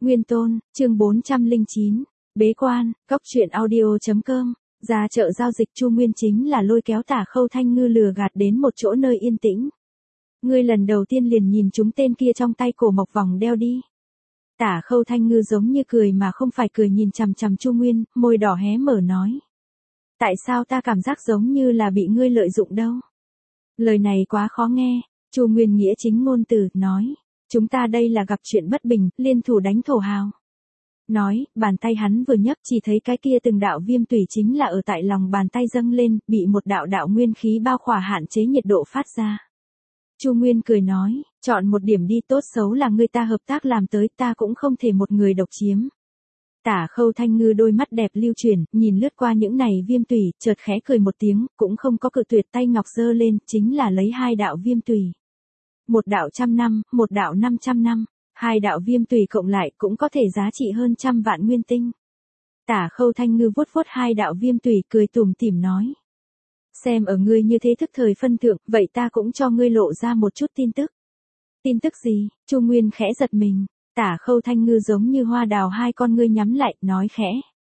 Nguyên Tôn, chương 409. Bế quan, Cóc truyện audio.com. Ra chợ giao dịch Chu Nguyên chính là lôi kéo Tả Khâu Thanh Ngư lừa gạt đến một chỗ nơi yên tĩnh. Ngươi lần đầu tiên liền nhìn chúng tên kia trong tay cổ mộc vòng đeo đi. Tả Khâu Thanh Ngư giống như cười mà không phải cười nhìn chằm chằm Chu Nguyên, môi đỏ hé mở nói. Tại sao ta cảm giác giống như là bị ngươi lợi dụng đâu? Lời này quá khó nghe, Chu Nguyên nghĩa chính ngôn từ, nói. Chúng ta đây là gặp chuyện bất bình, liên thủ đánh thổ hào. Nói, bàn tay hắn vừa nhấc chỉ thấy cái kia từng đạo viêm tủy chính là ở tại lòng bàn tay dâng lên, bị một đạo đạo nguyên khí bao khỏa hạn chế nhiệt độ phát ra. Chu Nguyên cười nói, chọn một điểm đi, tốt xấu là người ta hợp tác làm tới, ta cũng không thể một người độc chiếm. Tả Khâu Thanh Ngư đôi mắt đẹp lưu chuyển, nhìn lướt qua những này viêm tủy, chợt khẽ cười một tiếng, cũng không có cự tuyệt, tay ngọc giơ lên, chính là lấy hai đạo viêm tủy. Một đạo 100 năm, một đạo 500 năm, hai đạo viêm tùy cộng lại cũng có thể giá trị hơn 100 vạn nguyên tinh. Tả Khâu Thanh Ngư vuốt vuốt hai đạo viêm tùy, cười tủm tỉm nói. Xem ở ngươi như thế thức thời phân thượng, vậy ta cũng cho ngươi lộ ra một chút tin tức. Tin tức gì? Chu Nguyên khẽ giật mình. Tả Khâu Thanh Ngư giống như hoa đào, hai con ngươi nhắm lại, nói khẽ.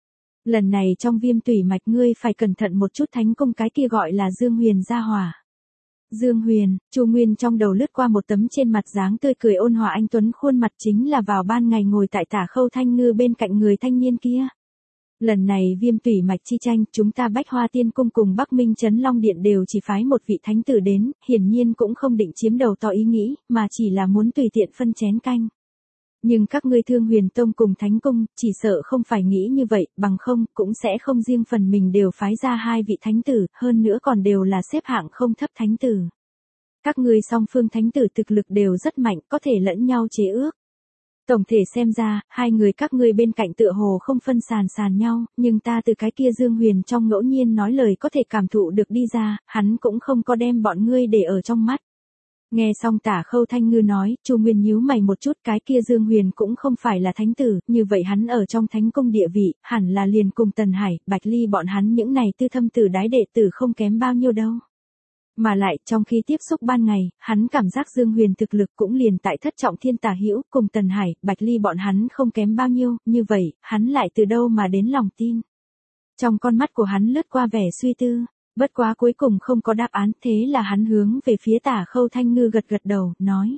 Lần này trong viêm tùy mạch ngươi phải cẩn thận một chút, thánh công cái kia gọi là Dương Huyền gia hỏa. Dương Huyền, Chu Nguyên trong đầu lướt qua một tấm trên mặt dáng tươi cười ôn hòa anh tuấn khuôn mặt, chính là vào ban ngày ngồi tại Tả Khâu Thanh Ngư bên cạnh người thanh niên kia. Lần này viêm tủy mạch chi tranh, chúng ta Bách Hoa Tiên Cung cùng Bắc Minh Trấn Long Điện đều chỉ phái một vị thánh tử đến, hiển nhiên cũng không định chiếm đầu tỏ ý nghĩ, mà chỉ là muốn tùy tiện phân chén canh. Nhưng các ngươi Thương Huyền Tông cùng Thánh Cung, chỉ sợ không phải nghĩ như vậy, bằng không, cũng sẽ không riêng phần mình đều phái ra hai vị thánh tử, hơn nữa còn đều là xếp hạng không thấp thánh tử. Các ngươi song phương thánh tử thực lực đều rất mạnh, có thể lẫn nhau chế ước. Tổng thể xem ra, hai người các ngươi bên cạnh tựa hồ không phân sàn nhau, nhưng ta từ cái kia Dương Huyền trong ngẫu nhiên nói lời có thể cảm thụ được đi ra, hắn cũng không có đem bọn ngươi để ở trong mắt. Nghe xong Tả Khâu Thanh Ngư nói, Chu Nguyên nhíu mày một chút, cái kia Dương Huyền cũng không phải là thánh tử, như vậy hắn ở trong Thánh Cung địa vị, hẳn là liền cùng Tần Hải, Bạch Ly bọn hắn những này tư thâm tử đái đệ tử không kém bao nhiêu đâu. Mà lại, trong khi tiếp xúc ban ngày, hắn cảm giác Dương Huyền thực lực cũng liền tại thất trọng thiên tả hữu, cùng Tần Hải, Bạch Ly bọn hắn không kém bao nhiêu, như vậy, hắn lại từ đâu mà đến lòng tin. Trong con mắt của hắn lướt qua vẻ suy tư. Bất quá cuối cùng không có đáp án, thế là hắn hướng về phía Tả Khâu Thanh Ngư gật gật đầu, nói.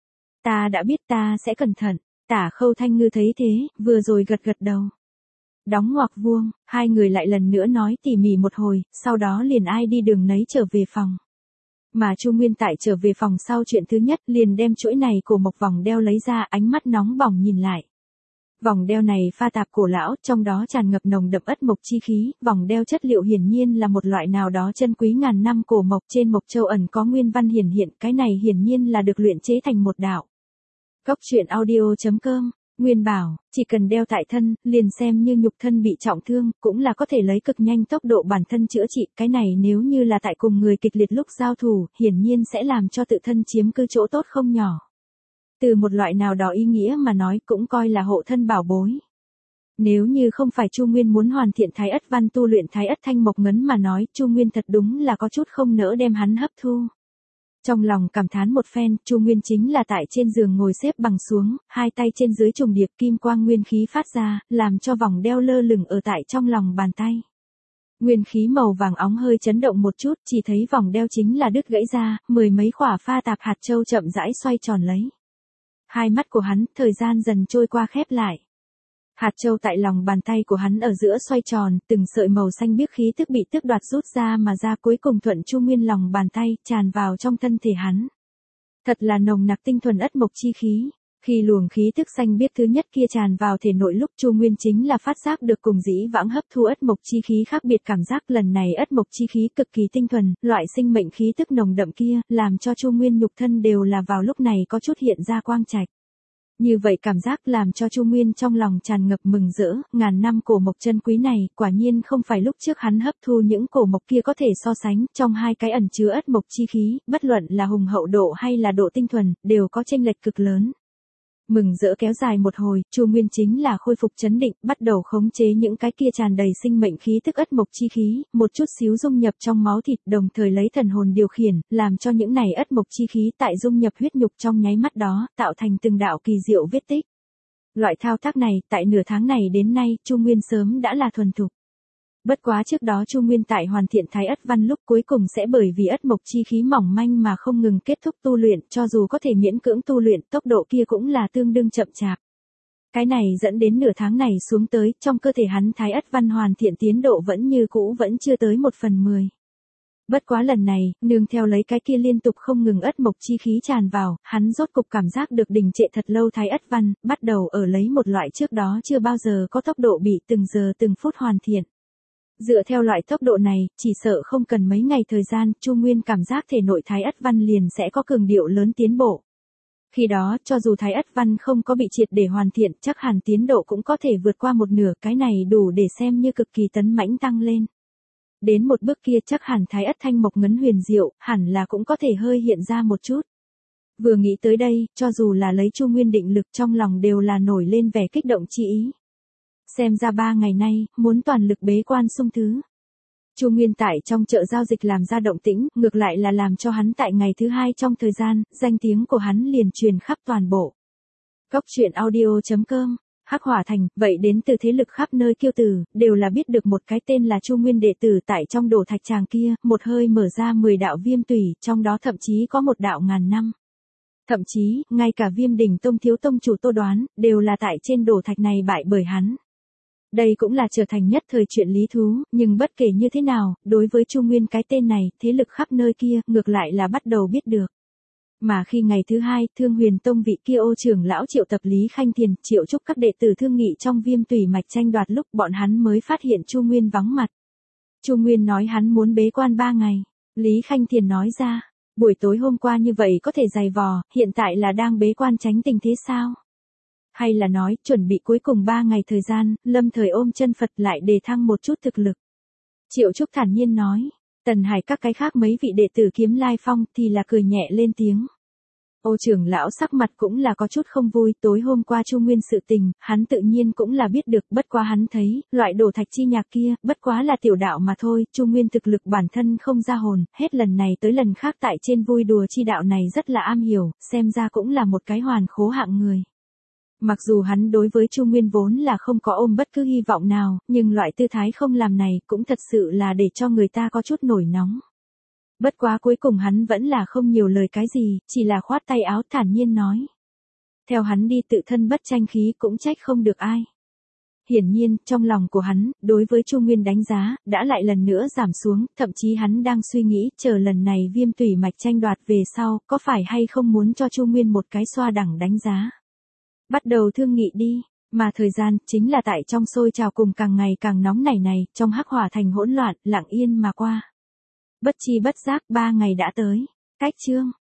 Ta đã biết, ta sẽ cẩn thận. Tả Khâu Thanh Ngư thấy thế, vừa rồi gật gật đầu. Đóng ngoặc vuông, hai người lại lần nữa nói tỉ mỉ một hồi, sau đó liền ai đi đường nấy trở về phòng. Mà Chu Nguyên tại trở về phòng sau chuyện thứ nhất liền đem chuỗi này cổ mộc vòng đeo lấy ra, ánh mắt nóng bỏng nhìn lại. Vòng đeo này pha tạp cổ lão, trong đó tràn ngập nồng đậm ất mộc chi khí, vòng đeo chất liệu hiển nhiên là một loại nào đó chân quý ngàn năm cổ mộc, trên mộc châu ẩn có nguyên văn hiển hiện, cái này hiển nhiên là được luyện chế thành một đạo. Cóc truyện audio.com, Nguyên bảo, chỉ cần đeo tại thân, liền xem như nhục thân bị trọng thương, cũng là có thể lấy cực nhanh tốc độ bản thân chữa trị, cái này nếu như là tại cùng người kịch liệt lúc giao thủ, hiển nhiên sẽ làm cho tự thân chiếm cứ chỗ tốt không nhỏ. Từ một loại nào đó ý nghĩa mà nói cũng coi là hộ thân bảo bối. Nếu như không phải Chu Nguyên muốn hoàn thiện Thái Ất Văn tu luyện Thái Ất Thanh Mộc Ngấn mà nói, Chu Nguyên thật đúng là có chút không nỡ đem hắn hấp thu. Trong lòng cảm thán một phen, Chu Nguyên chính là tại trên giường ngồi xếp bằng xuống, hai tay trên dưới trùng điệp, kim quang nguyên khí phát ra, làm cho vòng đeo lơ lửng ở tại trong lòng bàn tay. Nguyên khí màu vàng óng hơi chấn động một chút, chỉ thấy vòng đeo chính là đứt gãy ra, mười mấy khỏa pha tạp hạt châu chậm rãi xoay tròn lấy. Hai mắt của hắn, thời gian dần trôi qua khép lại. Hạt châu tại lòng bàn tay của hắn ở giữa xoay tròn, từng sợi màu xanh biếc khí tức bị tước đoạt rút ra mà ra, cuối cùng thuận Chu Nguyên lòng bàn tay, tràn vào trong thân thể hắn. Thật là nồng nặc tinh thuần ất mộc chi khí. Khi luồng khí tức xanh biếc thứ nhất kia tràn vào thể nội, lúc Chu Nguyên chính là phát giác được cùng dĩ vãng hấp thu ất mộc chi khí khác biệt cảm giác, lần này ất mộc chi khí cực kỳ tinh thuần, loại sinh mệnh khí tức nồng đậm kia, làm cho Chu Nguyên nhục thân đều là vào lúc này có chút hiện ra quang trạch. Như vậy cảm giác làm cho Chu Nguyên trong lòng tràn ngập mừng rỡ, ngàn năm cổ mộc chân quý này, quả nhiên không phải lúc trước hắn hấp thu những cổ mộc kia có thể so sánh, trong hai cái ẩn chứa ất mộc chi khí, bất luận là hùng hậu độ hay là độ tinh thuần, đều có chênh lệch cực lớn. Mừng rỡ kéo dài một hồi, Chu Nguyên chính là khôi phục trấn định, bắt đầu khống chế những cái kia tràn đầy sinh mệnh khí tức ất mộc chi khí, một chút xíu dung nhập trong máu thịt, đồng thời lấy thần hồn điều khiển, làm cho những này ất mộc chi khí tại dung nhập huyết nhục trong nháy mắt đó, tạo thành từng đạo kỳ diệu vết tích. Loại thao tác này, tại nửa tháng này đến nay, Chu Nguyên sớm đã là thuần thục. Bất quá trước đó Chu Nguyên tại hoàn thiện Thái Ất Văn lúc cuối cùng sẽ bởi vì ất mộc chi khí mỏng manh mà không ngừng kết thúc tu luyện, cho dù có thể miễn cưỡng tu luyện, tốc độ kia cũng là tương đương chậm chạp. Cái này dẫn đến nửa tháng này xuống tới, trong cơ thể hắn Thái Ất Văn hoàn thiện tiến độ vẫn như cũ vẫn chưa tới 1/10. Bất quá lần này, nương theo lấy cái kia liên tục không ngừng ất mộc chi khí tràn vào, hắn rốt cục cảm giác được đình trệ thật lâu Thái Ất Văn, bắt đầu ở lấy một loại trước đó chưa bao giờ có tốc độ bị từng giờ từng phút hoàn thiện. Dựa theo loại tốc độ này, chỉ sợ không cần mấy ngày thời gian, Chu Nguyên cảm giác thể nội Thái Ất Văn liền sẽ có cường điệu lớn tiến bộ. Khi đó, cho dù Thái Ất Văn không có bị triệt để hoàn thiện, chắc hẳn tiến độ cũng có thể vượt qua một nửa, cái này đủ để xem như cực kỳ tấn mãnh tăng lên. Đến một bước kia chắc hẳn Thái Ất Thanh Mộc ngấn huyền diệu, hẳn là cũng có thể hơi hiện ra một chút. Vừa nghĩ tới đây, cho dù là lấy Chu Nguyên định lực trong lòng đều là nổi lên vẻ kích động chi ý. Xem ra 3 ngày nay, muốn toàn lực bế quan xung thứ. Chu Nguyên tại trong chợ giao dịch làm ra động tĩnh, ngược lại là làm cho hắn tại ngày thứ 2 trong thời gian, danh tiếng của hắn liền truyền khắp toàn bộ. Cóc truyện audio.com, Hắc Hỏa Thành, vậy đến từ thế lực khắp nơi kiêu tử, đều là biết được một cái tên là Chu Nguyên đệ tử tại trong đổ thạch tràng kia, một hơi mở ra 10 đạo viêm tùy, trong đó thậm chí có một đạo ngàn năm. Thậm chí, ngay cả Viêm Đỉnh Tông thiếu tông chủ Tô Đoán, đều là tại trên đổ thạch này bại bởi hắn. Đây cũng là trở thành nhất thời chuyện lý thú, nhưng bất kể như thế nào, đối với Chu Nguyên cái tên này, thế lực khắp nơi kia, ngược lại là bắt đầu biết được. Mà khi ngày thứ 2, Thương Huyền Tông vị kia ô trưởng lão triệu tập Lý Khanh Thiền, triệu chúc các đệ tử thương nghị trong viêm tùy mạch tranh đoạt lúc bọn hắn mới phát hiện Chu Nguyên vắng mặt. Chu Nguyên nói hắn muốn bế quan 3 ngày. Lý Khanh Thiền nói ra, buổi tối hôm qua như vậy có thể dày vò, hiện tại là đang bế quan tránh tình thế sao? Hay là nói, chuẩn bị cuối cùng 3 ngày thời gian, lâm thời ôm chân Phật lại đề thăng một chút thực lực. Triệu Trúc thản nhiên nói, Tần Hải các cái khác mấy vị đệ tử Kiếm Lai Phong thì là cười nhẹ lên tiếng. Ô trưởng lão sắc mặt cũng là có chút không vui, tối hôm qua Chu Nguyên sự tình, hắn tự nhiên cũng là biết được, bất quá hắn thấy, loại đổ thạch chi nhạc kia, bất quá là tiểu đạo mà thôi, Chu Nguyên thực lực bản thân không ra hồn, hết lần này tới lần khác tại trên vui đùa chi đạo này rất là am hiểu, xem ra cũng là một cái hoàn khố hạng người. Mặc dù hắn đối với Chu Nguyên vốn là không có ôm bất cứ hy vọng nào, nhưng loại tư thái không làm này cũng thật sự là để cho người ta có chút nổi nóng. Bất quá cuối cùng hắn vẫn là không nhiều lời cái gì, chỉ là khoát tay áo thản nhiên nói. Theo hắn đi tự thân bất tranh khí cũng trách không được ai. Hiển nhiên, trong lòng của hắn, đối với Chu Nguyên đánh giá, đã lại lần nữa giảm xuống, thậm chí hắn đang suy nghĩ, chờ lần này viêm tùy mạch tranh đoạt về sau, có phải hay không muốn cho Chu Nguyên một cái xoa đẳng đánh giá. Bắt đầu thương nghị đi, mà thời gian, chính là tại trong sôi trào cùng càng ngày càng nóng nảy này, trong Hắc Hỏa Thành hỗn loạn, lặng yên mà qua. Bất chi bất giác 3 ngày đã tới. Cách chương